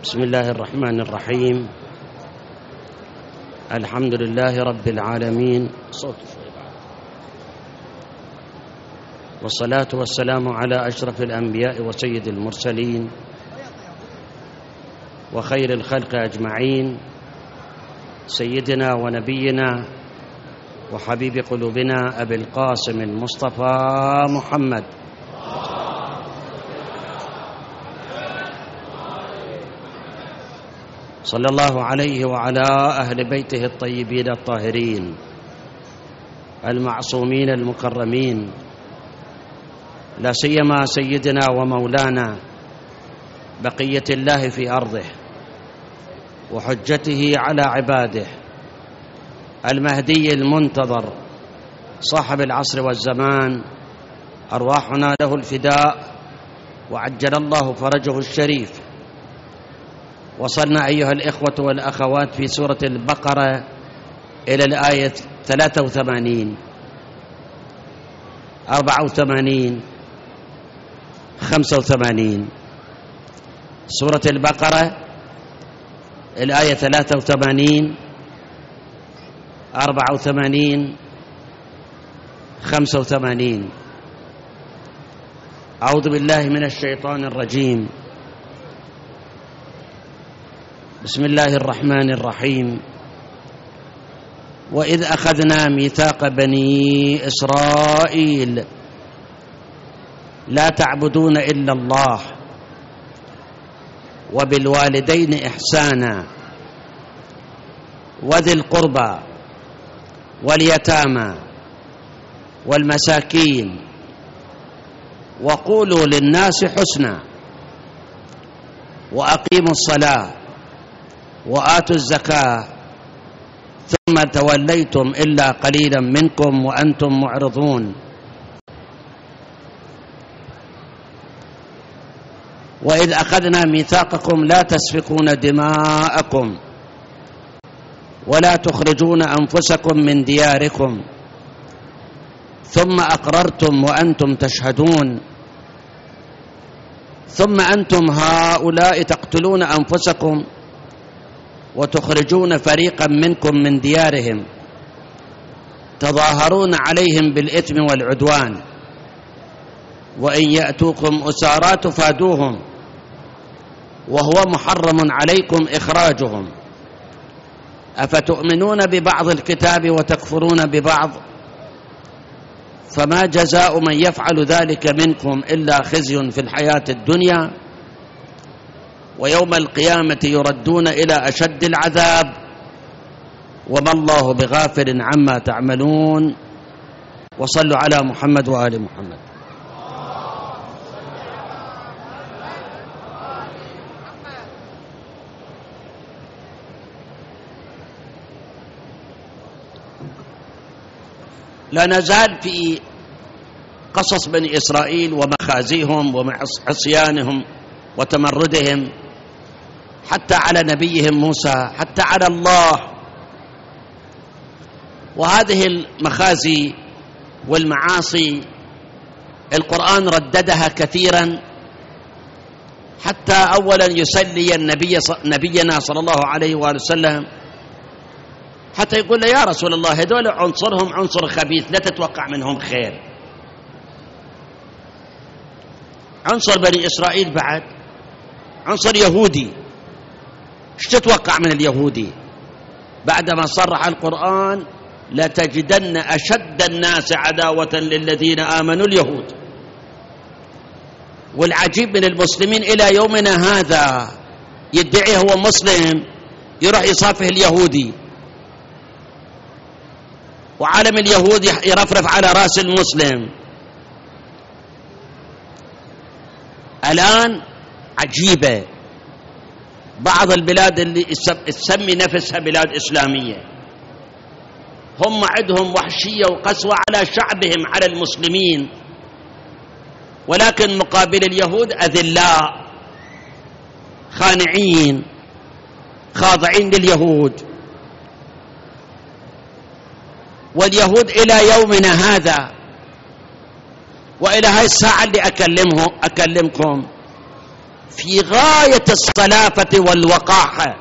بسم الله الرحمن الرحيم. الحمد لله رب العالمين، والصلاة والسلام على أشرف الأنبياء وسيد المرسلين وخير الخلق أجمعين، سيدنا ونبينا وحبيب قلوبنا أبي القاسم المصطفى محمد صلى الله عليه وعلى أهل بيته الطيبين الطاهرين المعصومين المكرمين، لا سيما سيدنا ومولانا بقية الله في أرضه وحجته على عباده، المهدي المنتظر صاحب العصر والزمان، أرواحنا له الفداء وعجل الله فرجه الشريف. وصلنا أيها الإخوة والأخوات في سورة البقرة إلى الآية 83 84 85. سورة البقرة الآية 83 84 85. أعوذ بالله من الشيطان الرجيم. بسم الله الرحمن الرحيم. وإذ أخذنا ميثاق بني إسرائيل لا تعبدون إلا الله وبالوالدين إحسانا وذي القربى واليتامى والمساكين وقولوا للناس حسنا وأقيموا الصلاة وآتوا الزكاة ثم توليتم إلا قليلا منكم وأنتم معرضون. وإذ أخذنا ميثاقكم لا تسفكون دماءكم ولا تخرجون أنفسكم من دياركم ثم أقررتم وأنتم تشهدون ثم أنتم هؤلاء تقتلون أنفسكم وتخرجون فريقا منكم من ديارهم تظاهرون عليهم بالإثم والعدوان وإن يأتوكم أسارى تفادوهم وهو محرم عليكم إخراجهم أفتؤمنون ببعض الكتاب وتكفرون ببعض فما جزاء من يفعل ذلك منكم إلا خزي في الحياة الدنيا ويوم القيامة يردون إلى أشد العذاب وما الله بغافل عما تعملون. وصلوا على محمد وآل محمد. لا نزال في قصص بني إسرائيل ومخازيهم وعصيانهم وتمردهم حتى على نبيهم موسى، حتى على الله. وهذه المخازي والمعاصي القرآن رددها كثيرا حتى أولا يسلي نبينا صلى الله عليه وآله وسلم، حتى يقول له يا رسول الله هذول عنصرهم عنصر خبيث لا تتوقع منهم خير. عنصر بني إسرائيل بعد عنصر يهودي، ايش تتوقع من اليهودي؟ بعدما صرح القرآن لتجدن أشد الناس عداوة للذين آمنوا اليهود. والعجيب من المسلمين إلى يومنا هذا يدعي هو مسلم يروح يصافح اليهودي، وعالم اليهود يرفرف على رأس المسلم. الآن عجيبة، بعض البلاد اللي تسمي نفسها بلاد إسلامية هم عندهم وحشية وقسوة على شعبهم على المسلمين، ولكن مقابل اليهود أذلاء خانعين خاضعين لليهود. واليهود إلى يومنا هذا وإلى هاي الساعة اللي أكلمكم في غاية الصلافة والوقاحة.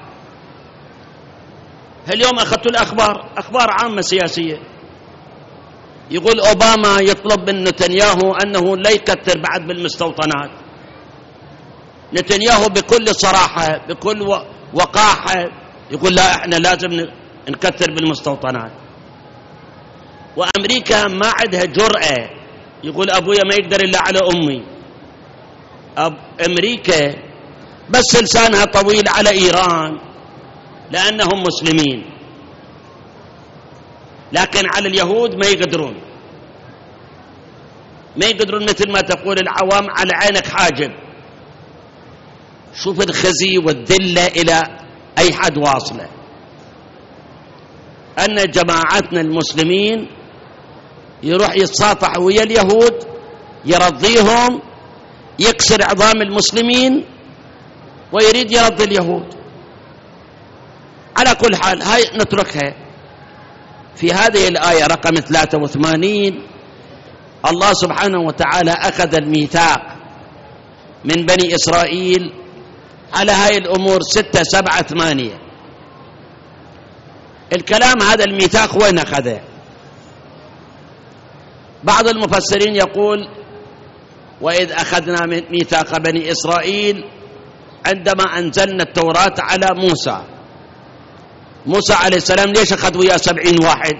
اليوم أخذت الأخبار، أخبار عامة سياسية، يقول أوباما يطلب من نتنياهو أنه لا يكثر بعد بالمستوطنات. نتنياهو بكل صراحة بكل وقاحة يقول لا، احنا لازم نكثر بالمستوطنات. وأمريكا ما عندها جرأة، يقول أبويا ما يقدر إلا على أمي. أمريكا بس لسانها طويل على إيران لأنهم مسلمين، لكن على اليهود ما يقدرون، ما يقدرون مثل ما تقول العوام على عينك حاجب. شوف الخزي والذلة إلى أي حد واصلة، أن جماعتنا المسلمين يروح يتصافح ويا اليهود، يرضيهم، يكسر عظام المسلمين ويريد يرضي اليهود. على كل حال هاي نتركها. في هذه الآية رقم 83 الله سبحانه وتعالى أخذ الميثاق من بني إسرائيل على هاي الأمور 6 7 8. الكلام هذا الميثاق وين أخذه؟ بعض المفسرين يقول وإذ أخذنا ميثاق بني إسرائيل عندما أنزلنا التوراة على موسى عليه السلام. ليش أخذ وياه 70 واحد؟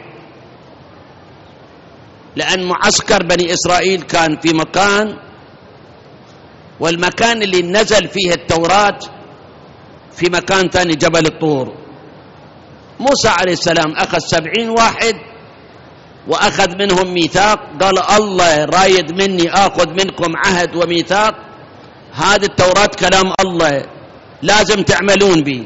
لأن معسكر بني إسرائيل كان في مكان، والمكان اللي نزل فيه التوراة في مكان ثاني جبل الطور. موسى عليه السلام أخذ 70 واحد وأخذ منهم ميثاق، قال الله رايد مني آخذ منكم عهد وميثاق، هذه التوراة كلام الله لازم تعملون به.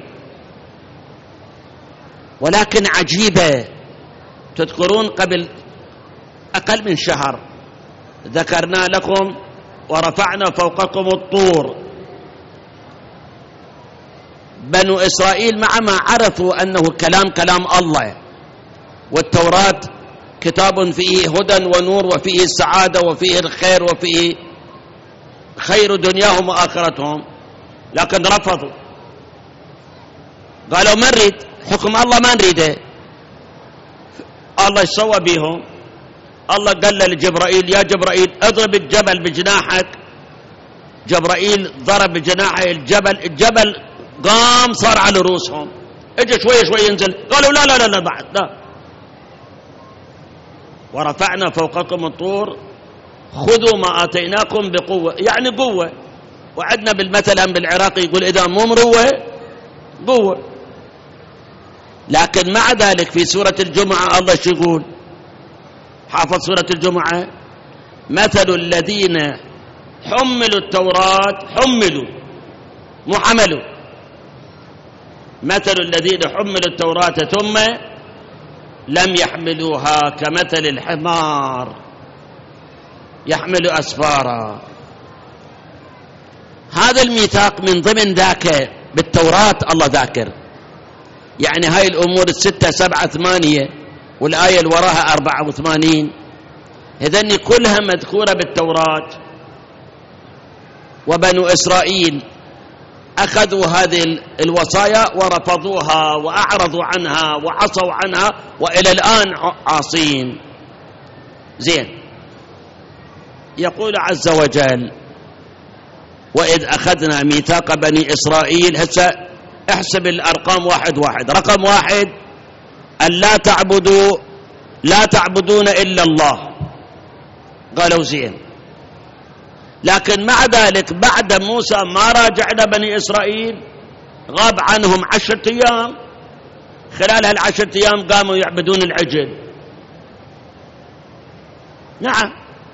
ولكن عجيبة، تذكرون قبل أقل من شهر ذكرنا لكم ورفعنا فوقكم الطور. بنو إسرائيل مع ما عرفوا أنه كلام الله، والتوراة كتاب فيه هدى ونور وفيه السعادة وفيه الخير وفيه خير دنياهم وآخرتهم، لكن رفضوا، قالوا ما نريد حكم الله، ما نريده. الله يسوى بيهم. الله قال لجبرائيل يا جبرائيل اضرب الجبل بجناحك. جبرائيل ضرب بجناحه الجبل قام صار على رؤوسهم، اجى شوي ينزل، قالوا لا بعد لا. ورفعنا فوقكم الطور خذوا ما آتيناكم بقوة، يعني قوة. وعدنا بالمثل بالعراقي يقول إذا مو مروة قوة. لكن مع ذلك في سورة الجمعة الله شو يقول؟ حافظ سورة الجمعة؟ مثل الذين حملوا التوراة، حملوا مو حملوا، مثل الذين حملوا التوراة ثم لم يحملوها كمثل الحمار يحمل أسفارا. هذا الميثاق من ضمن ذاك بالتوراة الله ذاكر، يعني هاي الأمور 6 7 8 والآية اللي وراها 84 هذني كلها مذكورة بالتوراة. وبنو إسرائيل أخذوا هذه الوصايا ورفضوها وأعرضوا عنها وعصوا عنها وإلى الآن عاصين. زين، يقول عز وجل وإذ أخذنا ميثاق بني إسرائيل. هسه احسب الأرقام واحد واحد. رقم 1 أن لا تعبدون إلا الله، قالوا زين. لكن مع ذلك بعد موسى ما راجعنا بني إسرائيل، غاب عنهم 10 أيام، خلال هال10 أيام قاموا يعبدون العجل. نعم،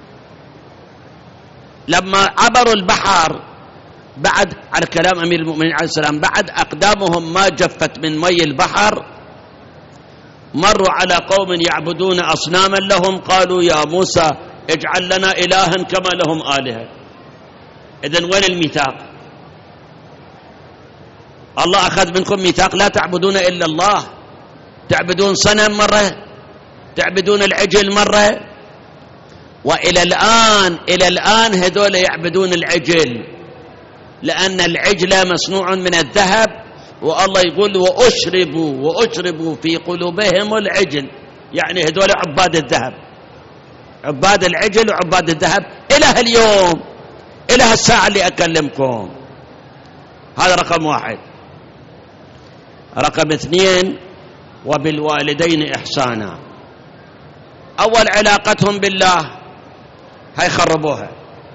لما عبروا البحر بعد على كلام أمير المؤمنين عليه السلام، بعد أقدامهم ما جفت من مي البحر، مروا على قوم يعبدون أصناما لهم، قالوا يا موسى اجعل لنا إلها كما لهم آلهة. إذن وين الميثاق؟ الله أخذ منكم ميثاق لا تعبدون إلا الله، تعبدون صنم مرة، تعبدون العجل مرة، وإلى الآن هذول يعبدون العجل. لأن العجل مصنوع من الذهب، والله يقول وأشربوا في قلوبهم العجل، يعني هذول عباد الذهب، عباد العجل وعباد الذهب إلى اليوم، إلى الساعة اللي أكلمكم. هذا رقم 1. رقم 2: وبالوالدين إحسانا. أول علاقتهم بالله هيخربوها.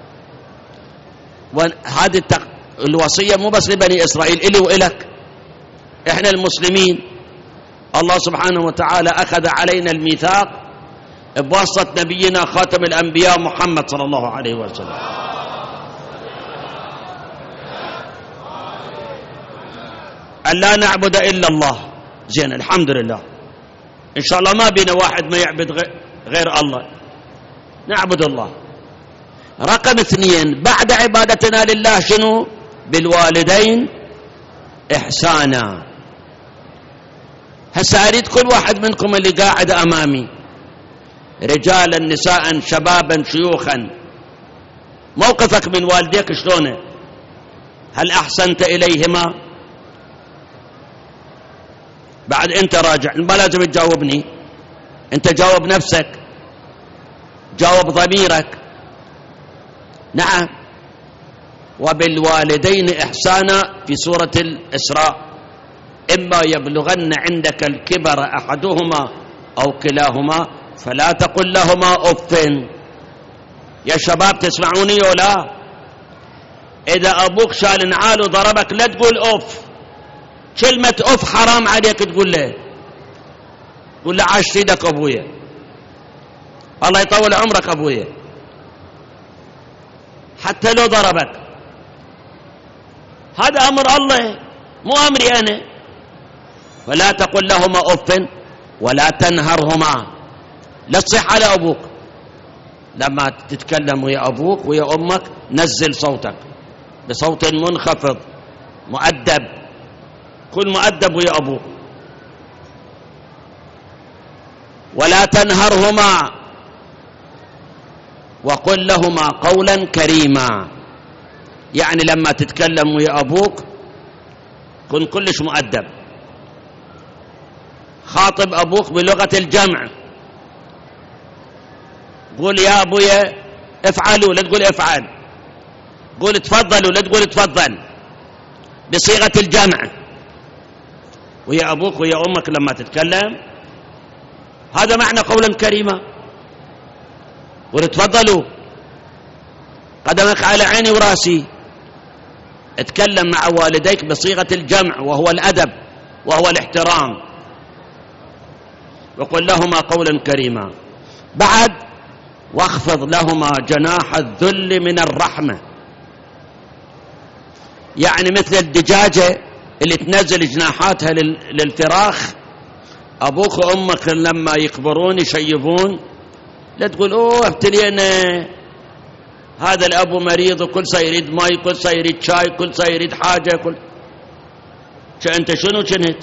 وهذه الوصية مو بس لبني إسرائيل، إلي وإلك إحنا المسلمين. الله سبحانه وتعالى أخذ علينا الميثاق بواسطة نبينا خاتم الأنبياء محمد صلى الله عليه وسلم، أن لا نعبد إلا الله. زين، الحمد لله، إن شاء الله ما بينا واحد ما يعبد غير الله، نعبد الله. رقم 2: بعد عبادتنا لله شنو؟ بالوالدين إحسانا. هسه أريد كل واحد منكم اللي قاعد أمامي، رجالا نساء شبابا شيوخا، موقفك من والديك شلونه؟ هل أحسنت إليهما؟ بعد أنت راجع، ما لازم تجاوبني، أنت جاوب نفسك، جاوب ضميرك. نعم. وبالوالدين إحسانا في سورة الإسراء: إما يبلغن عندك الكبر أحدهما أو كلاهما فلا تقل لهما أف. يا شباب تسمعوني ولا؟ إذا أبوك شال نعال وضربك لا تقول أف. كلمة أف حرام عليك تقول له، قول له عاش سيدك أبويا، الله يطول عمرك أبويا، حتى لو ضربك. هذا أمر الله مو أمري أنا. ولا تقل لهما أف ولا تنهرهما. لا تصيح على أبوك، لما تتكلم ويا أبوك ويا أمك نزل صوتك بصوت منخفض مؤدب، كن مؤدب ويا أبوك. ولا تنهرهما وقل لهما قولا كريما. يعني لما تتكلم ويا أبوك كن كلش مؤدب، خاطب أبوك بلغة الجمع، قول يا أبويا افعلوا لا تقول افعل، قول تفضلوا لا تقول تفضل، بصيغة الجمع ويا أبوك ويا أمك لما تتكلم. هذا معنى قولا كريما. قول تفضلوا، قدمك على عيني وراسي. اتكلم مع والديك بصيغة الجمع وهو الأدب وهو الاحترام، وقل لهما قولا كريما. بعد واخفض لهما جناح الذل من الرحمة. يعني مثل الدجاجة اللي تنزل جناحاتها للفراخ، أبوك وأمك لما يكبرون يشيبون لا تقول أوه ابتلينا، هذا الأب مريض وكل سيريد ماي، كل سيريد شاي، كل سيريد حاجة، كل أنت شنو كنت؟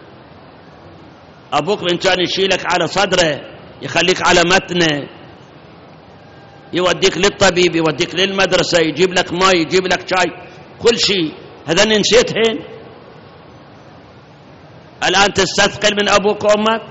أبوك من كان يشيلك على صدره، يخليك على متنه، يوديك للطبيب، يوديك للمدرسة، يجيب لك ماي، يجيب لك شاي، كل شيء. هذا نسيتهن؟ الآن تستثقل من أبوك وأمك؟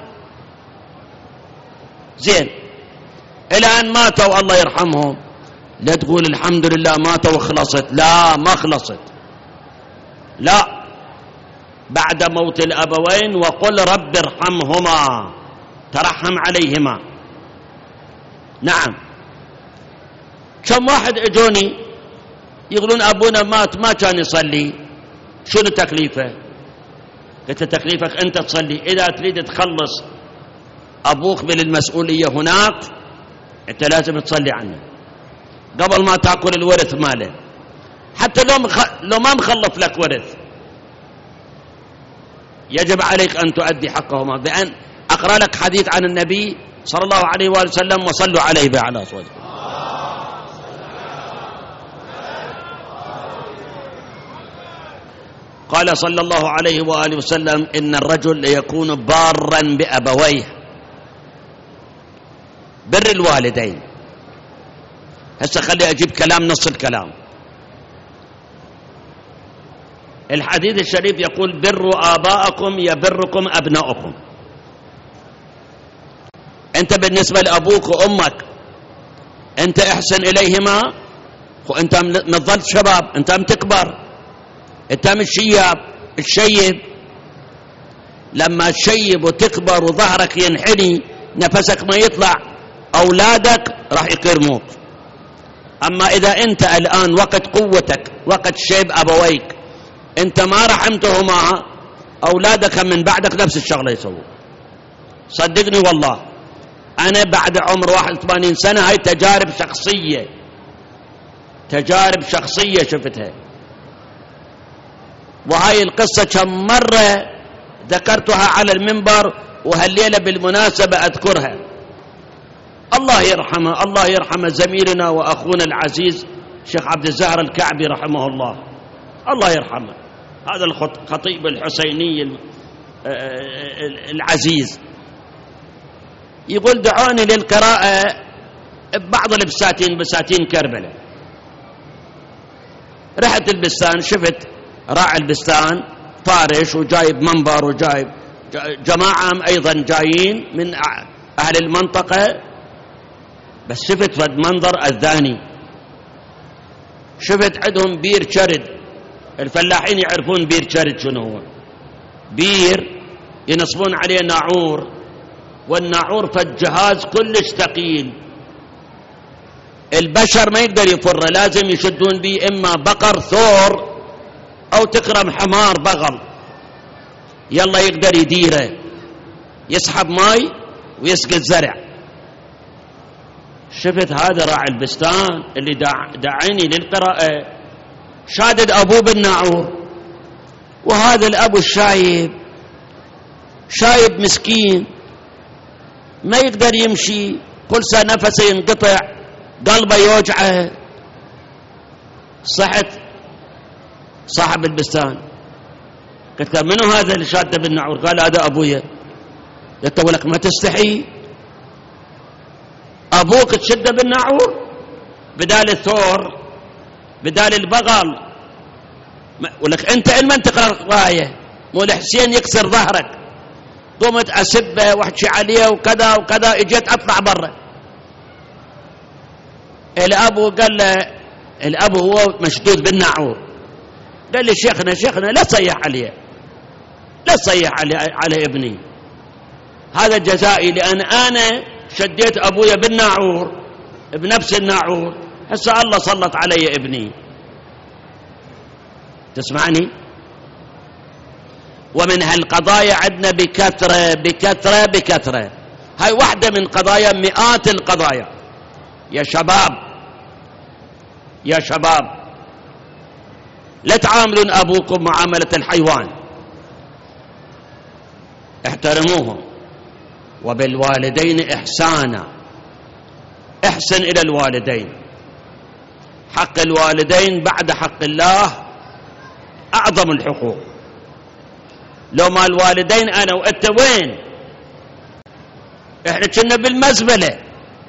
زين، إلى أن ماتوا الله يرحمهم لا تقول الحمد لله ماتوا وخلصت، لا ما خلصت، لا، بعد موت الأبوين وقل رب ارحمهما، ترحم عليهما. نعم. كم واحد اجوني يقولون أبونا مات ما كان يصلي، شنو تكليفه؟ قلت تكليفك أنت تصلي. إذا تريد تخلص أبوك من المسؤولية هناك أنت لازم تصلي عنه قبل ما تأكل الورث ماله، حتى لو ما مخلف لك ورث يجب عليك أن تؤدي حقهما. بأن أقرأ لك حديث عن النبي صلى الله عليه وآله وسلم، وصلوا عليه على صوتكم. قال صلى الله عليه وآله وسلم: إن الرجل ليكون بارا بأبويه. بر الوالدين. هسه خلي أجيب كلام نص الكلام. الحديث الشريف يقول بروا آباءكم يبركم أبناؤكم. أنت بالنسبة لأبوك وأمك أنت احسن إليهما، وأنت مظلت شباب، أنت تكبر، أنت الشيب لما تشيب وتكبر وظهرك ينحني نفسك ما يطلع أولادك راح يكرموك. أما إذا أنت الآن وقت قوتك وقت شيب أبويك أنت ما رحمتهما أولادك من بعدك نفس الشغلة يسوون. صدقني والله أنا بعد عمر 81 سنة هاي تجارب شخصية شفتها. وهاي القصة كم مرة ذكرتها على المنبر، وهالليلة بالمناسبة أذكرها. الله يرحمه زميلنا وأخونا العزيز الشيخ عبد الزهر الكعبي رحمه الله يرحمه، هذا الخطيب الحسيني العزيز، يقول دعوني للقراءة ببعض بساتين كربلاء. رحت البستان، شفت راعي البستان فارش وجايب منبر وجايب جماعة أيضا جايين من أهل المنطقة، بس شفت فد منظر أذاني. شفت عندهم بير شرد، الفلاحين يعرفون بير شرد شنو هو، بير ينصبون عليه ناعور، والناعور فالجهاز كلش ثقيل، البشر ما يقدر يفره، لازم يشدون به إما بقر ثور أو تكرم حمار بغل، يلا يقدر يديره، يسحب ماي ويسقي الزرع. شفت هذا راعي البستان اللي داعيني للقراءة شادد أبوه بالناعور، وهذا الأبو الشايب مسكين ما يقدر يمشي، كل سنة نفسه ينقطع، قلبه يوجعه. صحت صاحب البستان قلت له منو هذا اللي شاده بالناعور؟ قال هذا أبويا. قلت له لك ما تستحي أبوك تشده بالناعور بدال الثور بدال البغل، ولك أنت علما تقرأ القراية مو الحسين يكسر ظهرك. قمت أسبه واحكي عليه وكذا وكذا، اجيت أطلع برا. الأب هو مشدود بالناعور، قال لي شيخنا لا تصيح عليه على ابني، هذا جزائي لأن أنا شديت أبويا بالناعور بنفس الناعور، هسه الله سلط علي ابني. تسمعني؟ ومن هالقضايا عندنا بكثرة. هاي واحدة من قضايا مئات القضايا. يا شباب لا تعاملون أبوكم معاملة الحيوان، احترموهم. وبالوالدين إحسانا، احسن إلى الوالدين. حق الوالدين بعد حق الله أعظم الحقوق. لو ما الوالدين أنا وأنت وين؟ إحنا كنا بالمزبلة.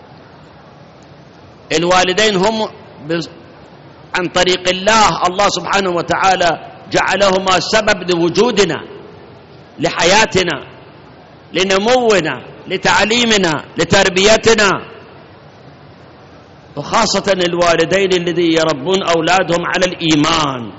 الوالدين هم عن طريق الله سبحانه وتعالى جعلهما سبب لوجودنا، لحياتنا، لنمونا، لتعليمنا، لتربيتنا. وخاصة الوالدين الذين يربون أولادهم على الإيمان.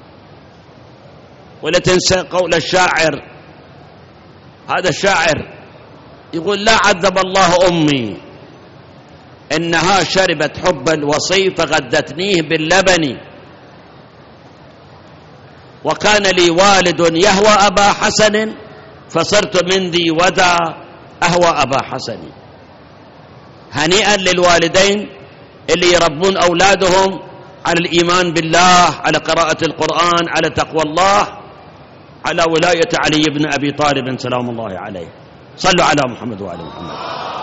ولا تنسى قول الشاعر، هذا الشاعر يقول لا عذب الله أمي إنها شربت حب الوصي فغدتنيه باللبن، وكان لي والد يهوى أبا حسن فصرت من ذي وذا أهوى أبا حسن. هنيئا للوالدين اللي يربون أولادهم على الإيمان بالله، على قراءة القرآن، على تقوى الله، على ولاية علي بن أبي طالب سلام الله عليه. صلوا على محمد وآل محمد.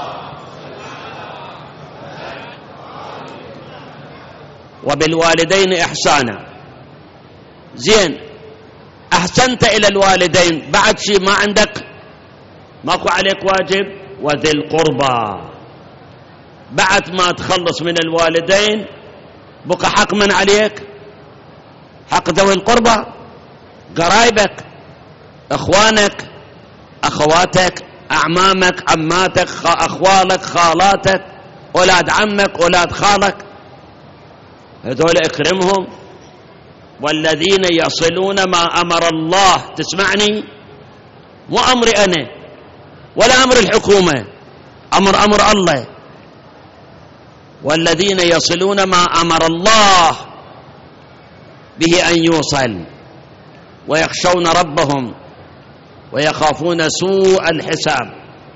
وبالوالدين إحسانا. زين، أحسنت إلى الوالدين، بعد شيء ما عندك، ماكو عليك واجب. وذي القربى، بعد ما تخلص من الوالدين بقى حق من عليك؟ حق ذوي القربى. قرايبك، اخوانك، اخواتك، اعمامك، عماتك، اخوالك، خالاتك، اولاد عمك، اولاد خالك، هذول اكرمهم. والذين يصلون ما امر الله، تسمعني، مو امري انا ولا امر الحكومه، امر الله. والذين يصلون ما امر الله به ان يوصل ويخشون ربهم ويخافون سوء الحساب،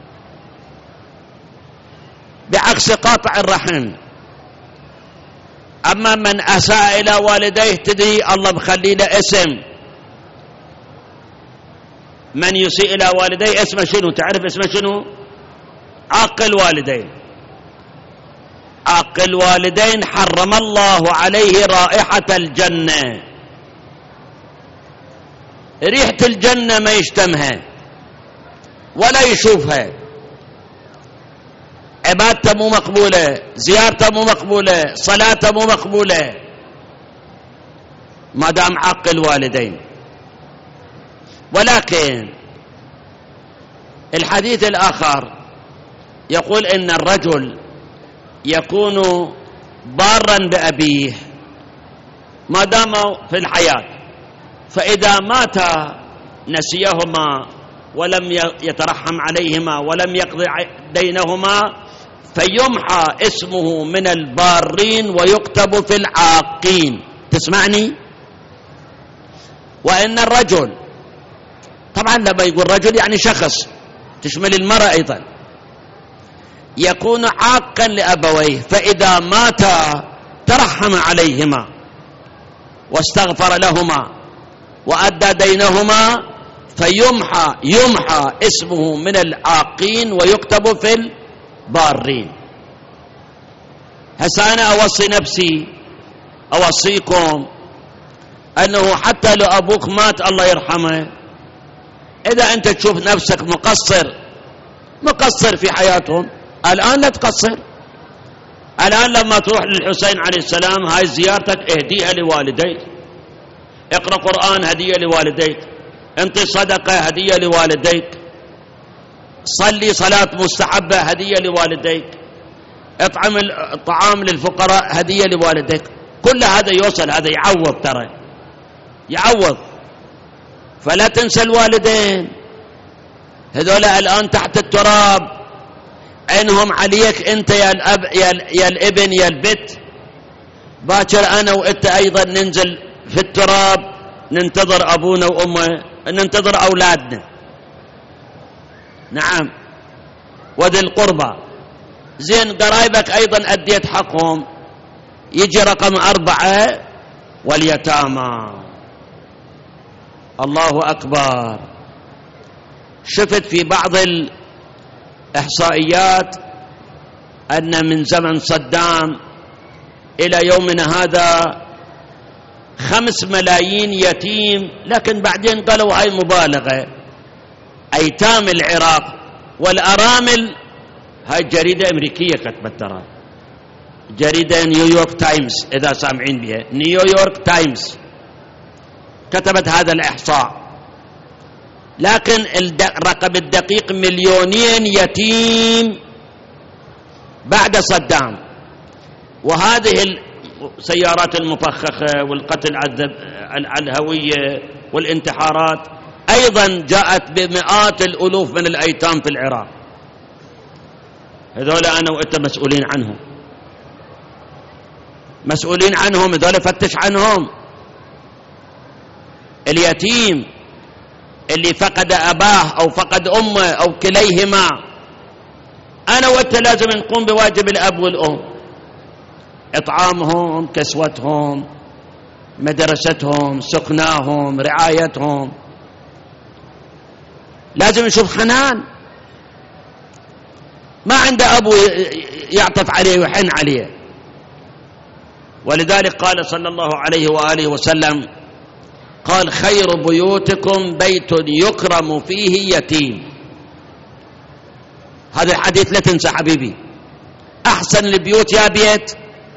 بعكس قاطع الرحم. أما من أساء إلى والديه، تدري الله بخلي له اسم، من يسيء إلى والديه اسمه شنو؟ تعرف اسمه شنو؟ عاق الوالدين. عاق الوالدين حرم الله عليه رائحة الجنة، ريحة الجنة ما يشتمها ولا يشوفها، عبادته مو مقبولة، زيارته مو مقبولة، صلاته مو مقبولة، ما دام عاق الوالدين. ولكن الحديث الآخر يقول إن الرجل يكون بارا بأبيه ما دام في الحياة، فإذا مات نسيهما ولم يترحم عليهما ولم يقضي دينهما، فيمحى اسمه من البارين ويكتب في العاقين. تسمعني؟ وإن الرجل، طبعا لما يقول رجل يعني شخص، تشمل المرأة أيضا، يكون عاقا لأبويه، فإذا مات ترحم عليهما واستغفر لهما وأدى دينهما، يمحى اسمه من العاقين ويكتب في البارين. هسا أنا أوصي نفسي، أوصيكم أنه حتى لو أبوك مات الله يرحمه، إذا أنت تشوف نفسك مقصر في حياتهم، الآن لا تقصر. الآن لما تروح للحسين عليه السلام، هاي زيارتك اهديها لوالديك، اقرأ قرآن هدية لوالديك، انطي صدقة هدية لوالديك، صلي صلاة مستحبة هدية لوالديك، اطعم الطعام للفقراء هدية لوالديك. كل هذا يوصل، هذا يعوض، ترى يعوض. فلا تنسى الوالدين، هذول الآن تحت التراب، عينهم عليك أنت يا الأب يا الابن يا البت. باكر أنا وأنت أيضا ننزل في التراب، ننتظر أبونا وأمه، ننتظر أولادنا. نعم، وذي القربى. زين، قرايبك أيضا أديت حقهم. يجي رقم 4، واليتامى. الله أكبر. شفت في بعض الإحصائيات أن من زمن صدام إلى يومنا هذا 5 ملايين يتيم، لكن بعدين قالوا هاي مبالغة، أيتام العراق والأرامل. هاي جريدة أمريكية كتبت، ترى جريدة نيويورك تايمز، إذا سامعين بها، نيويورك تايمز كتبت هذا الإحصاء. لكن الرقم الدقيق 2,000,000 يتيم بعد صدام. وهذه السيارات المفخخة والقتل الهوية والانتحارات أيضا جاءت بمئات الألوف من الأيتام في العراق. هذول أنا وأنت مسؤولين عنهم، هذول فتش عنهم. اليتيم اللي فقد أباه أو فقد أمه أو كليهما، أنا وأنت لازم نقوم بواجب الأب والأم، إطعامهم، كسوتهم، مدرستهم، سكناهم، رعايتهم. لازم نشوف حنان. ما عنده أبو يعطف عليه ويحن عليه. ولذلك قال صلى الله عليه وآله وسلم، قال: خير بيوتكم بيت يكرم فيه يتيم. هذا الحديث لا تنسى حبيبي. أحسن البيوت يا بيت،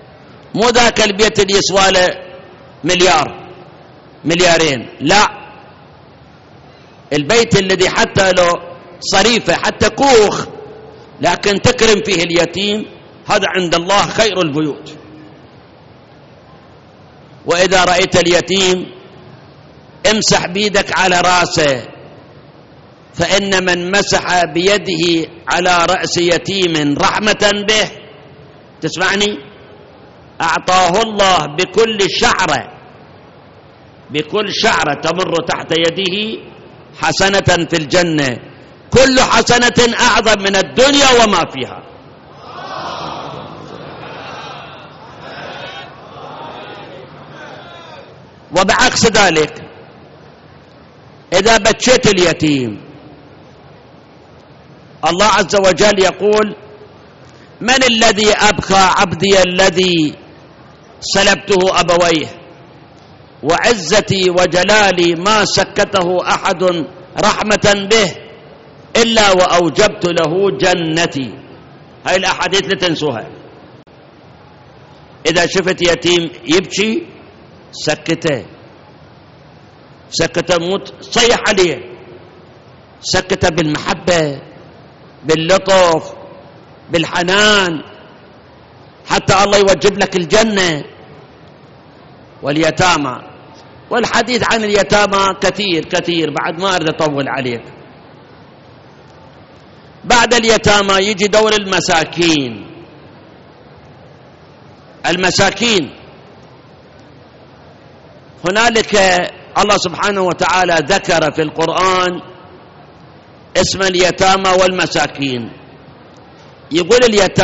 مو ذاك البيت اللي يسوى له 1,000,000 2,000,000، لا، البيت الذي حتى لو صريفة حتى كوخ لكن تكرم فيه اليتيم، هذا عند الله خير البيوت. وإذا رأيت اليتيم امسح بيدك على راسه، فإن من مسح بيده على رأس يتيم رحمة به، تسمعني، أعطاه الله بكل شعرة تمر تحت يده حسنة في الجنة، كل حسنة أعظم من الدنيا وما فيها. وبعكس ذلك إذا بكيت اليتيم، الله عز وجل يقول: من الذي أبكى عبدي الذي سلبته أبويه، وعزتي وجلالي ما سكته أحد رحمة به إلا وأوجبت له جنتي. هاي الأحاديث لا تنسوها. إذا شفت يتيم يبكي سكته موت، صيح عليه، سكته بالمحبة باللطف بالحنان حتى الله يوجب لك الجنة. واليتامى، والحديث عن اليتامى كثير بعد ما أريد أطول عليك. بعد اليتامى يجي دور المساكين. هنالك الله سبحانه وتعالى ذكر في القرآن اسم اليتامى والمساكين، يقول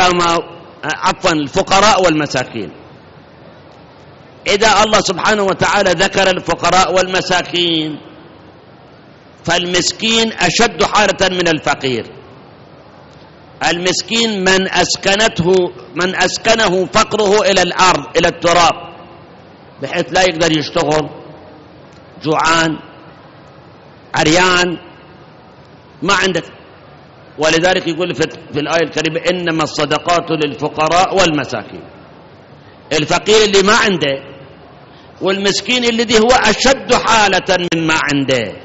الفقراء والمساكين. إذا الله سبحانه وتعالى ذكر الفقراء والمساكين، فالمسكين أشد حالة من الفقير. المسكين من أسكنه فقره إلى الأرض، إلى التراب، بحيث لا يقدر يشتغل، جوعان عريان ما عندك. ولذلك يقول في الآية الكريمة: إنما الصدقات للفقراء والمساكين. الفقير اللي ما عنده، والمسكين الذي هو أشد حالة من ما عنده.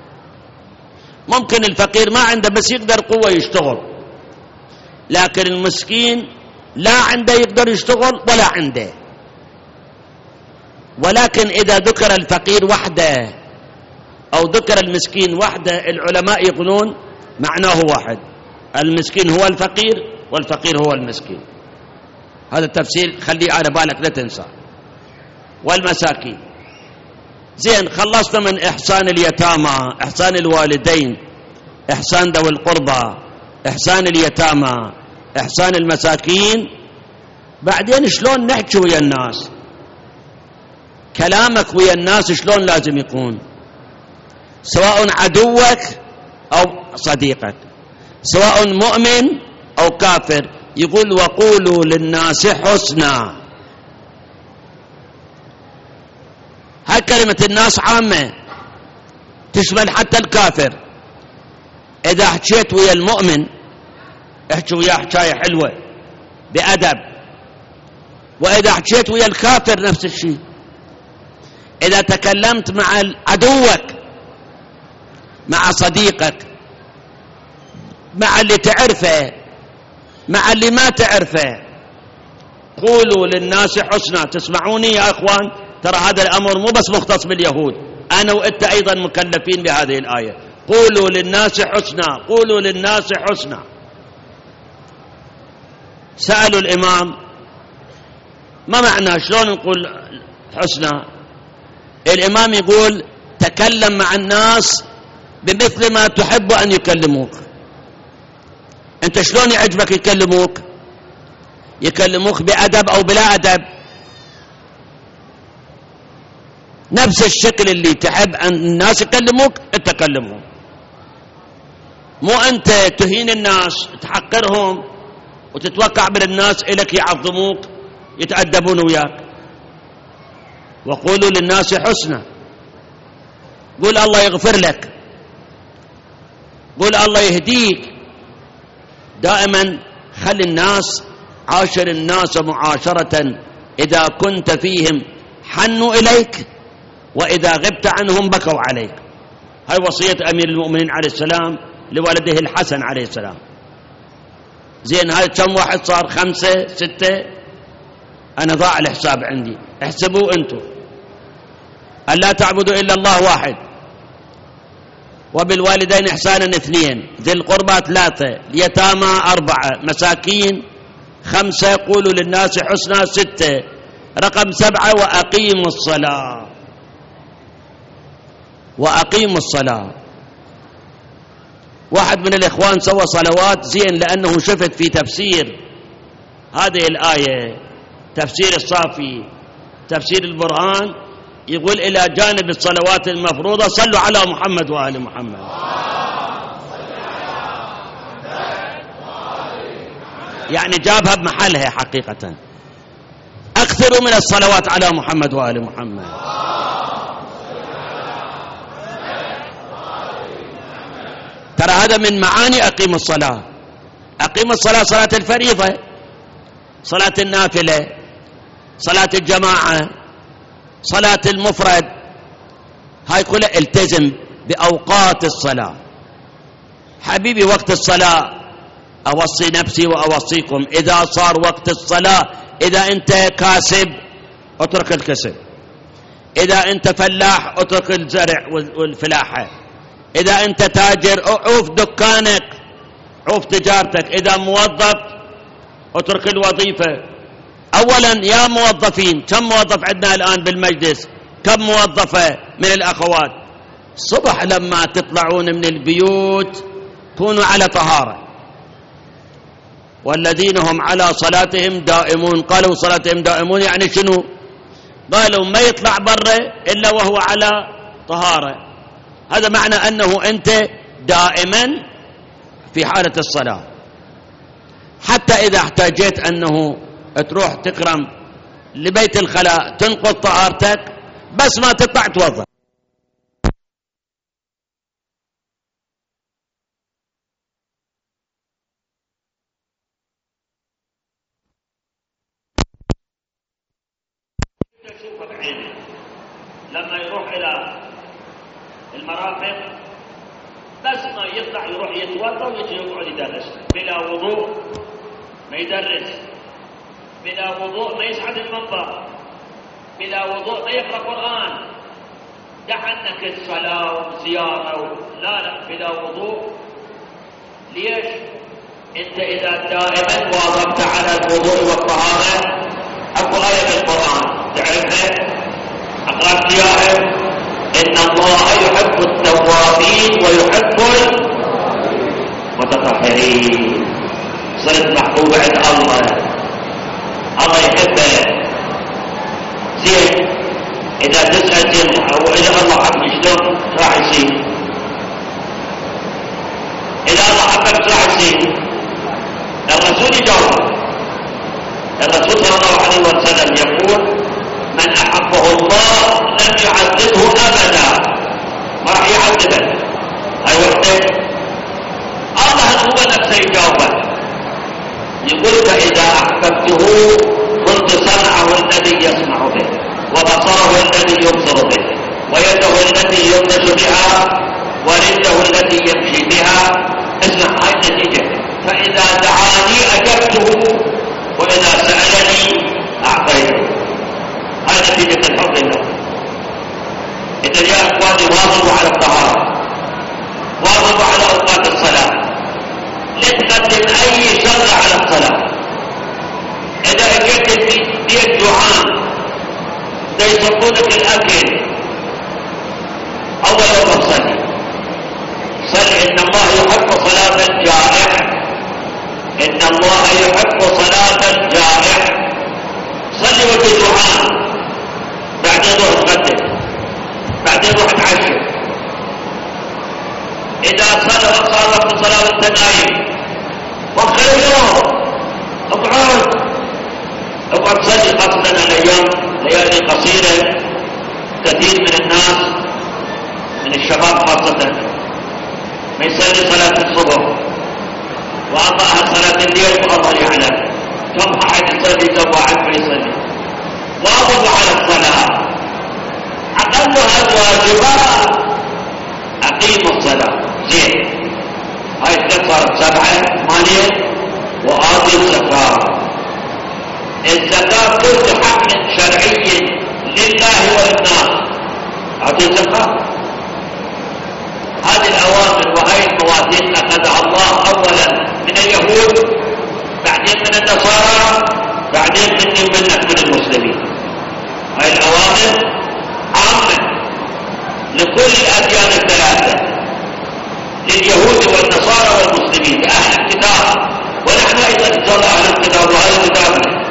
ممكن الفقير ما عنده بس يقدر قوة يشتغل، لكن المسكين لا عنده يقدر يشتغل ولا عنده. ولكن إذا ذكر الفقير وحده أو ذكر المسكين وحده، العلماء يقولون معناه واحد: المسكين هو الفقير والفقير هو المسكين. هذا التفسير خليه على بالك لا تنسى. والمساكين زين، خلصنا من إحسان اليتامى، إحسان الوالدين، إحسان ذوي القربى، إحسان اليتامى، إحسان المساكين. بعدين شلون نحكي ويا الناس؟ كلامك ويا الناس شلون لازم يكون؟ سواء عدوك أو صديقك، سواء مؤمن أو كافر. يقول: وقولوا للناس حسنا. هاي كلمة الناس عامة تشمل حتى الكافر. إذا حكيت ويا المؤمن احكي وياه حكاية حلوة بأدب، وإذا حكيت ويا الكافر نفس الشيء. إذا تكلمت مع عدوك، مع صديقك، مع اللي تعرفه، مع اللي ما تعرفه، قولوا للناس حسنا. تسمعوني يا أخوان؟ ترى هذا الأمر مو بس مختص باليهود، أنا وإنت أيضا مكلفين بهذه الآية. قولوا للناس حسنا، قولوا للناس حسنا. سألوا الإمام: ما معنى شلون نقول حسنا؟ الإمام يقول: تكلم مع الناس بمثل ما تحب أن يكلموك. أنت شلون يعجبك يكلموك بأدب أو بلا أدب؟ نفس الشكل اللي تحب أن الناس يكلموك أنت كلمهم. مو أنت تهين الناس، تحقرهم، وتتوقع من الناس إليك يعظموك يتأدبون وياك. وقولوا للناس حسنا. قول الله يغفر لك، قول الله يهديك. دائما خلي الناس، عاشر الناس معاشرة إذا كنت فيهم حنوا إليك، وإذا غبت عنهم بكوا عليك. هاي وصية أمير المؤمنين عليه السلام لولده الحسن عليه السلام. زين هاي كم واحد صار؟ 5 6. أنا ضاع الحساب عندي، احسبوا أنتم. ألا تعبدوا إلا الله واحد، وبالوالدين إحسانا 2، ذي القربى 3، اليتامى 4، مساكين 5، قولوا للناس حسنا 6، رقم 7 وأقيموا الصلاة. وأقيموا الصلاة. واحد من الإخوان سوى صلوات زين، لأنه شفت في تفسير هذه الآية، تفسير الصافي، تفسير البرهان، يقول إلى جانب الصلوات المفروضة صلوا على محمد وآل محمد. يعني جابها بمحلها حقيقة. أكثروا من الصلوات على محمد وآل محمد. ترى هذا من معاني أقيم الصلاة. أقيم الصلاة، صلاة الفريضة، صلاة النافلة، صلاة الجماعة، صلاة المفرد، هاي كلها التزم بأوقات الصلاة. حبيبي وقت الصلاة أوصي نفسي وأوصيكم، إذا صار وقت الصلاة، إذا أنت كاسب اترك الكسب، إذا أنت فلاح اترك الزرع والفلاحة، إذا أنت تاجر عوف دكانك، عوف تجارتك، إذا موظف اترك الوظيفة. أولا يا موظفين، كم موظف عندنا الآن بالمجلس؟ كم موظفة من الأخوات؟ الصبح لما تطلعون من البيوت كونوا على طهارة. والذين هم على صلاتهم دائمون. قالوا صلاتهم دائمون يعني شنو؟ قالوا ما يطلع برا إلا وهو على طهارة. هذا معنى أنه أنت دائما في حالة الصلاة. حتى إذا احتاجت أنه تروح تكرم لبيت الخلاء تنقض طهارتك، بس ما تطلع توضأ. لما يروح إلى المرافق بس ما يطلع يروح يتوضأ ويجي يقعد يدرس بلا وضوء، ما يدرس بلا وضوء، ما يصعد المنبر بلا وضوء، ما يقرأ قرآن، دعنك الصلاة وزيارة لا بلا وضوء. ليش؟ انت اذا دائما واظبت على الوضوء والطهارة، اكو آية في القرآن تعرفها؟ أقرأت إياها: إن الله يحب التوابين ويحب المتطهرين. صرت محبوب عند الله، الله يحبه. زين إذا تسأل زين وإذا الله حبك شلون راح يصير؟ إذا الله حبك راح يصير؟ الرسول يجاوب. الرسول صلى الله عليه وسلم يقول: من أحبه الله لم يعذبه أبدا، ما راح يعذبه. هاي وحده. الله هو نفسه يجاوبه، يقول: فإذا أحببته كنت سمعه الذي يسمع به، وبصره الذي يبصر به، ويده التي يبطش بها، ورجله التي يمشي بها. اسمع هاي النتيجة: فإذا دعاني أجبته، وإذا سألني أعطيته. هاي نتيجة الحب لله. إذن يا أخواني واظبوا على الطهارة، واظبوا على أوقات الصلاة، لا تقدم أي شغلة على الصلاة. إذا أجيت بيت جوعان دا يصبونك الأكل، أول يوم صلي إن الله يحب صلاة الجائع، إن الله يحب صلاة الجائع. صلي وانت جوعان، بعدين روح تغدى، بعدين روح تعشى. إذا صار وقت صلاة وانت نايم، وخر اليوم اقعد صلي. خاصة الأيام ليالي قصيرة، كثير من الناس من الشباب خاصة ما يصلي صلاة الصبح وأضاعها صلاة الليل، والله يعلم كم أحد يصلي كم واحد ما يصلي. واظبوا على الصلاة، أقلها الواجبات أقيموا الصلاة. زين، هاي صارت 7 8. وآتوا الزكاة. الزكاة كل حق شرعي لله وللناس. آتوا الزكاة. هذه الأوامر وهي المواثيق أخذها الله أولا من اليهود، بعدين من النصارى، بعدين مني ومنك من المسلمين. هاي الأوامر عامة لكل الأديان الثلاثة، لليهود والنصارى والمسلمين، لأهل الكتاب، ونحن أيضا نصلي أهل الكتاب وهذا كتابنا.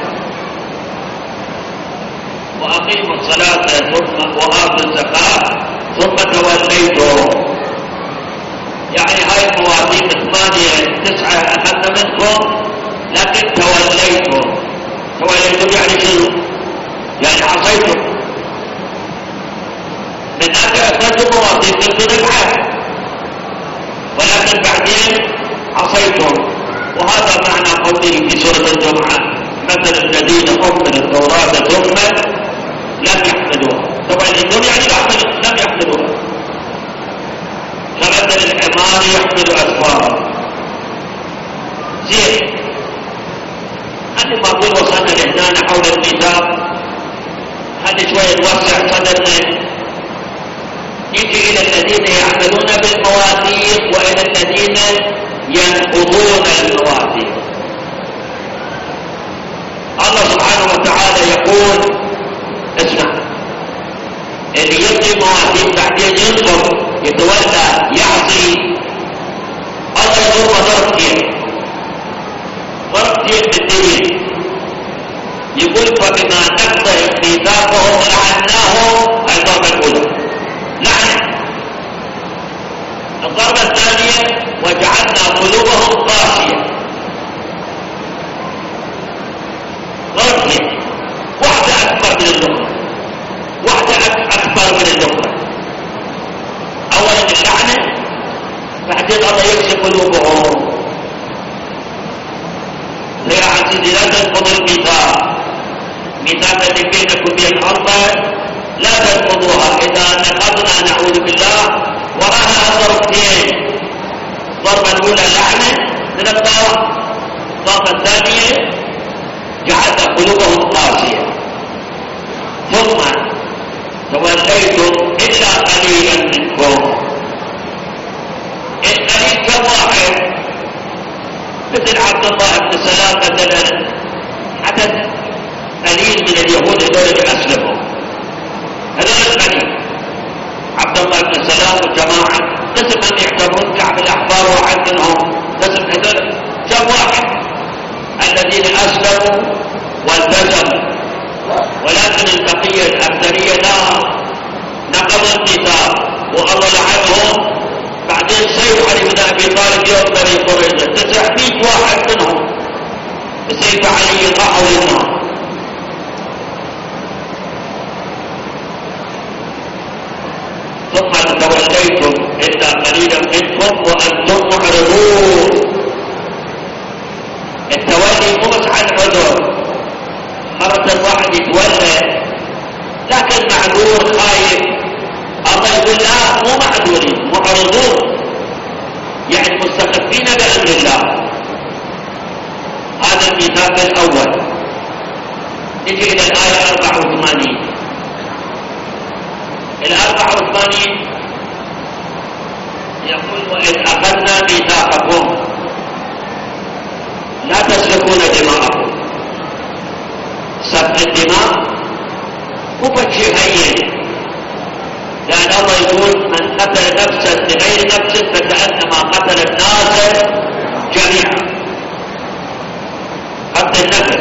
وأقيموا الصلاة ثم وآتوا الزكاة ثم توليتم. يعني هاي المواثيق 8 9 أخذنا منكم، لكن توليتم. توليتم يعني شنو؟ يعني عصيتم. من أجل أخذتم مواثيق منكم العهد، ولكن بعدين عصيتم. وهذا معنى قوله في سورة الجمعة: مثل الذين حملوا التوراة ثم لم يحملوها. طبعا الذين يعني لم يحملوها، كمثل الحمار يحمل أسفارا. زين، هذه ما أقول وصلنا لهنا حول الميثاق. هذه شوية نوسع صدرنا، نيجي إلى الذين يعملون بالمواثيق وإلى الذين ينقضون المواثيق. الله سبحانه وتعالى يقول: اسمع، اللي يلقي مواثيق بعدين ينقض يتولى يعصي، الله يضرب ضرب كثير بالدين. يقول: فبما نقضهم ميثاقهم لعناهم. الضربة الأولى لعنة. الضربة الثانية: وجعلنا قلوبهم قاسية. ضربة واحدة أكبر من اللقمة، واحدة أكبر من اللقمة. أولا اللعنة، بعدين الله يكسي قلوبهم. يا عزيزي لا تنقضوا الميثاق. ميثاق اللي بينك وبين الله لا تنقضوها. إذا نقضنا نعوذ بالله وراها ضربتين. الضربة الأولى لعنة من الله، الضربة الثانية جعلنا قلوبهم قاسية. ثم توليتم إلا قليلا منكم. القليل كم واحد؟ مثل عبد الله بن سلام مثلا، عدد قليل من اليهود هذول اللي أسلموا. هذول القليل، عبد الله بن سلام وجماعة، قسم أن يعتبرون كعب الأحبار واحد منهم، قسم هذول كم واحد الذين أسلموا والتزموا. ولكن البقية الأكثرية لا، نقضوا الميثاق والله لعنهم. بعدين سيف علي بن أبي طالب يوم بني قريظة 900 واحد منهم بسيف علي راحوا للنار. ثم توليتم إلا قليلا منكم وأنتم معرضون. التولي مو بس عن عذر، مرة الواحد يتولى لكن معذور خايف، الله يقول لا مو معذورين، معرضون، يعني مستخفين بأمر الله. هذا الميثاق الأول. نجي إلى الآية 84. ال 84 يقول: وإذ أخذنا ميثاقكم لا تسفكون دماءكم. سفك الدماء مو بشيء هين، لأن الله يقول: من قتل نفسا بغير نفس فكأنما قتل الناس جميعا. قتل النفس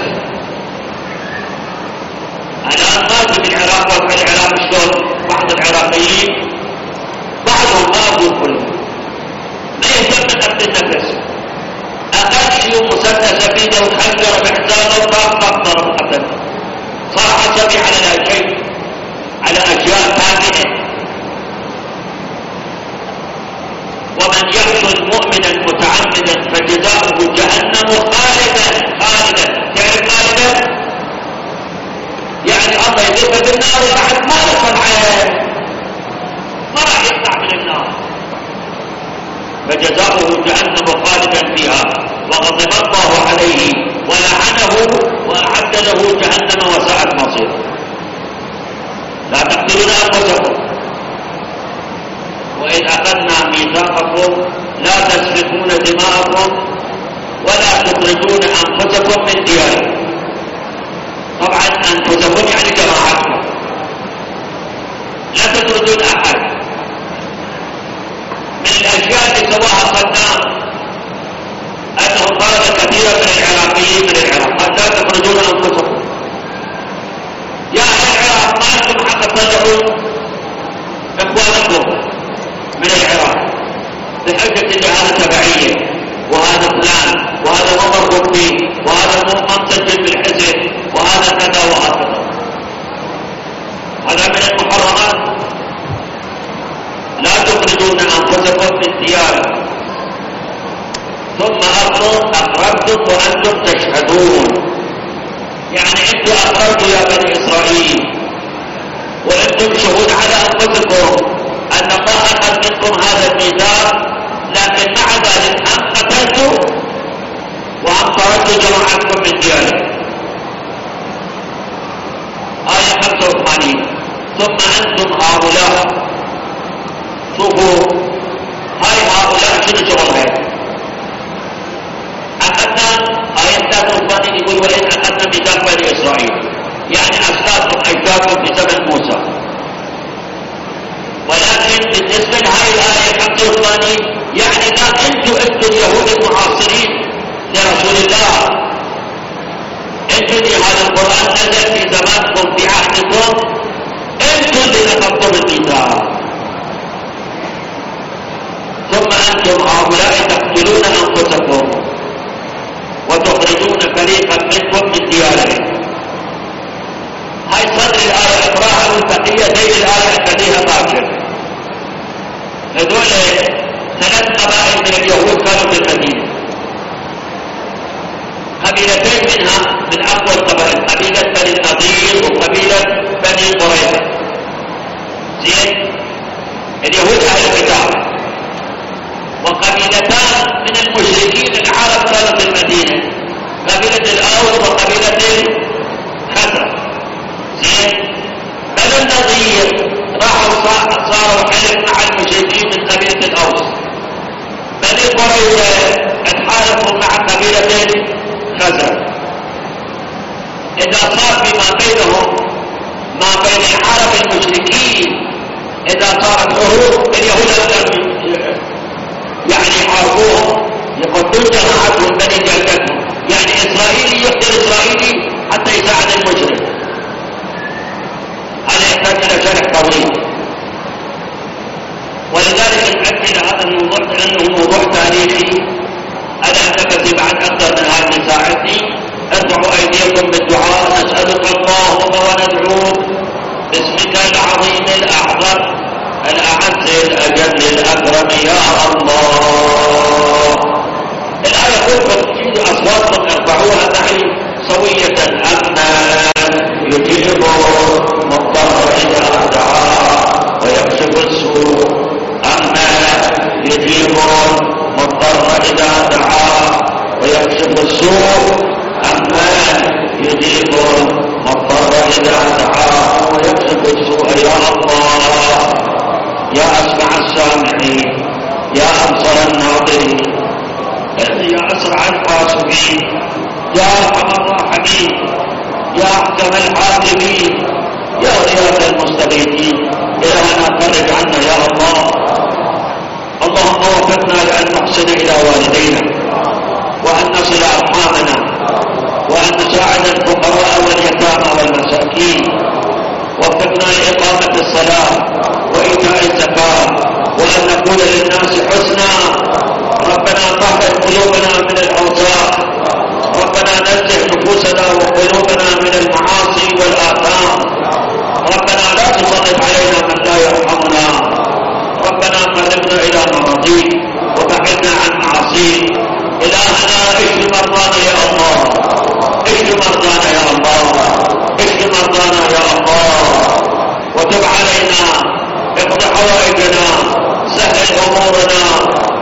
الآن ماتوا في العراق، وفي العراق شلون؟ بعض العراقيين بعضهم ماتوا كلهم ما يهتم بقتل النفس. أقل شيء مسدسة في يده وخنجر بحزانه وطاق ضرب قتل. صار عصبي على الأشياء، على أشياء ثانية. ومن يقتل مؤمنا متعمدا فجزاؤه جهنم خالدا. تعرف خالدا؟ يعني الله يذبح بالنار وبعد ما يطلع، ما راح يطلع من النار. فجزاؤه جهنم خالدا فيها وغضب الله عليه ولعنه وأعد له جهنم وساءت مصيره. لا تقتلون أنفسكم وإذ أخذنا ميثاقكم لا تسفكون دماءكم ولا تخرجون أنفسكم من دياركم. طبعا أنفسكم يعني جماعتكم، لا تخرجون أحد. من الأشياء التي سواها صدام أنه طرد كثيرا من العراقيين من العراق، لا تخرجون أنفسكم. يا أهل العراق ما أنتم حتى تطلعوا إخوانكم من العراق بحجة أن هذا تبعية وهذا فلان وهذا مضر فيه وهذا مو مسجل بالحزب وهذا كذا وهذا. هذا من المحرمات. لا تخرجون أنفسكم من دياركم ثم أقررتم وأنتم تشهدون. يعني أنتم أقررتوا يا بني إسرائيل وأنتم شهود على أنفسكم أن الله أخذ منكم هذا الميثاق، لكن مع ذلك أن قتلتوا وأن طردتوا جماعتكم من دياركم. آية 85. ثم أنتم هؤلاء، شوفوا هاي هؤلاء شنو شغلهم؟ أخذنا آية 83 يقول وإذ أخذنا ميثاق بني إسرائيل، يعني أسلافكم أجدادكم في زمن موسى. ولكن بالنسبة لهاي الآية 85 يعني لا أنتم اليهود المعاصرين لرسول الله، أنتم هذا القرآن نزل في زمانكم في عهدكم، أنتم اللي نقضتم الميثاق. ثم أنتم هؤلاء تقتلون أنفسكم وتخرجون فريقا منكم من ديارهم. هاي صدر الآية اقراها والبقية زي الآية خليها باكر. هذول 3 قبائل من اليهود كانوا في المدينة، قبيلتين منها من أقوى القبائل، قبيلة بني النضير وقبيلة بني قريظة. زين، اليهود أهل الكتاب، وقبيلتان من المشركين العرب كانوا في المدينة، قبيلة الأوس وقبيلة الخزرج. زين، بني النضير راحوا صاروا حلف مع المشركين من قبيلة الأوس. بني قريظة اتحالفوا مع قبيلة الخزرج. إذا صار فيما بينهم ما بين العرب المشركين، إذا صارت حروب اليهود أقدر يعني يحاربوهم يقتلون جماعتهم بني جلدتهم. يعني إسرائيلي يقتل إسرائيلي حتى يساعد المشرك. هذا يحتاج إلى شرح طويل، ولذلك نأكد هذا الموضوع لأنه موضوع تاريخي. أنا أعتقد بعد أكثر من هذه ساعتي. ارفعوا أيديكم بالدعاء، نسألك اللهم وندعوك باسمك العظيم الأعظم الأعز الأجل الأكرم يا الله. الآية تقول أصواتكم ارفعوها معي سوية. أمن يجيب مضطر إذا دعا ويكشف السوء. أمن يجيب مضطر إذا دعا ويكشف السوء. أمن يجيب مضطر إذا دعا ويكشف السوء يا الله. يا أسمع السامعين، يا أبصر الناظرين، يا أسرع الحاسبين، يا أرحم الراحمين، يا أحكم الحاكمين، يا غياث المستغيثين. إلهنا فرج عنا يا الله. اللهم وفقنا لأن نحسن إلى والدينا وأن نصل أرحامنا وأن نساعد الفقراء واليتامى والمساكين. وفقنا لإقامة الصلاة وإيتاء الزكاة وأن نقول للناس حسنا. ربنا طهر قلوبنا من الأوساخ، ربنا نزه نفوسنا وقلوبنا من المعاصي والآثام. ربنا لا تسلط علينا من لا يرحمنا. ربنا قربنا إلى مرضيك وبعدنا عن معاصيك. إلهنا اشف مرضانا يا الله، اشف مرضانا يا الله، اشف مرضانا يا الله، وتب علينا، اقض حوائجنا، سهل أمورنا، عد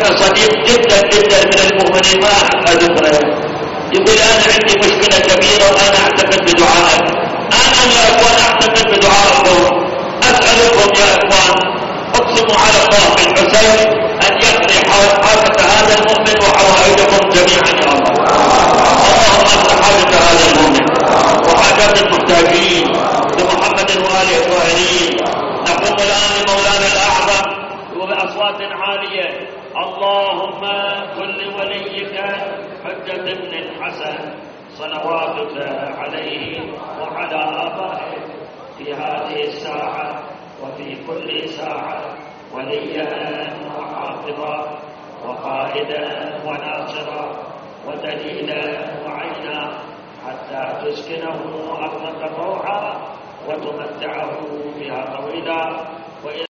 جاءنا صديق جدا جدا من المؤمنين ما أحب أذكره، يقول أنا عندي مشكلة كبيرة وأنا أعتقد بدعائك. أنا يا أخوان أعتقد بدعائكم، أسألكم يا أخوان اقسموا على الله بالحسين أن يقضي حاجة هذا المؤمن وحوائجكم جميعا يا الله. اللهم اقض حاجة هذا المؤمن وحاجات المحتاجين بمحمد وآله الطاهرين. نقوم الآن لمولانا الأعظم وبأصوات عالية. اللهم كن لوليك حجة بن الحسن صلواتك عليه وعلى آبائه في هذه الساعة وفي كل ساعة وليا وحافظا وقائدا وناصرا ودليلا وعينا حتى تسكنه أرضك طوعا وتمتعه فيها طويلا.